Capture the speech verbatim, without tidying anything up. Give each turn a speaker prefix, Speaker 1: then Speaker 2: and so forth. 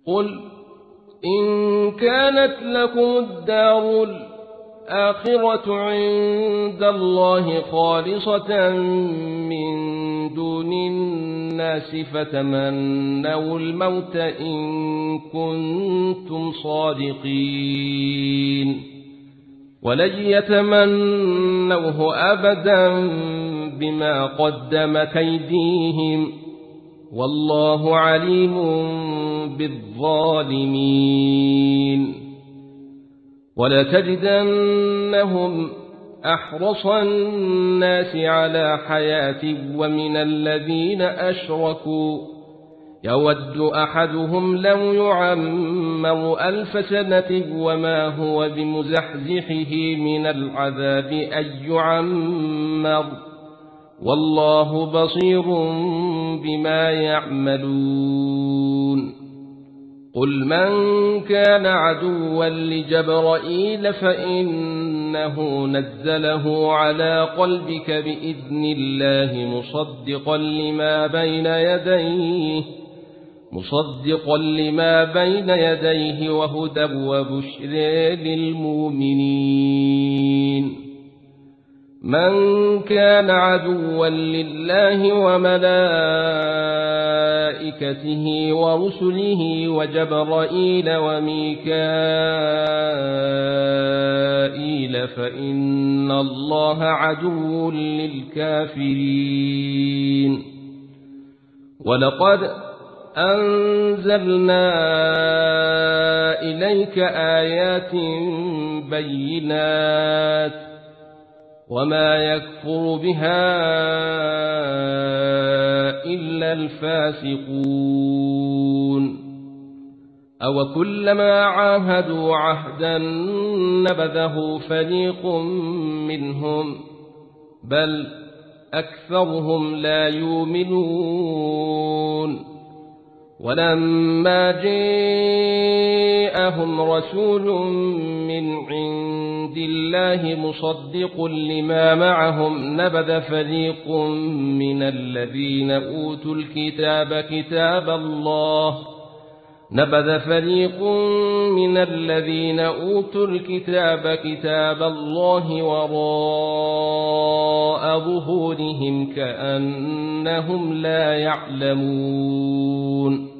Speaker 1: قل إن كانت لكم الدار الآخرة عند الله خالصة من دون الناس فتمنوا الموت إن كنتم صادقين ولن يتمنوه أبدا بما قدمت أيديهم والله عليم بالظالمين ولتجدنهم أحرص الناس على حياة ومن الذين أشركوا يود أحدهم لو يعمر ألف سنة وما هو بمزحزحه من العذاب أن يعمر والله بصير بما يعملون قل من كان عدوا لجبرائيل فإنه نزله على قلبك بإذن الله مصدقا لما بين يديه مصدقا لما بين يديه وهدى وبشرى للمؤمنين من كان عدوا لله وملائكته ورسله وجبرائيل وميكائيل فإن الله عدو للكافرين ولقد أنزلنا إليك آيات بينات وما يكفر بها إلا الفاسقون أو كلما عاهدوا عهدا نبذه فريق منهم بل أكثرهم لا يؤمنون ولما جاءهم رسول من عند الله مصدق لما معهم نبذ فريق من الذين أوتوا الكتاب كتاب الله نبذ فريق من الذين أوتوا الكتاب كتاب الله وراء ظهورهم كأنهم لا يعلمون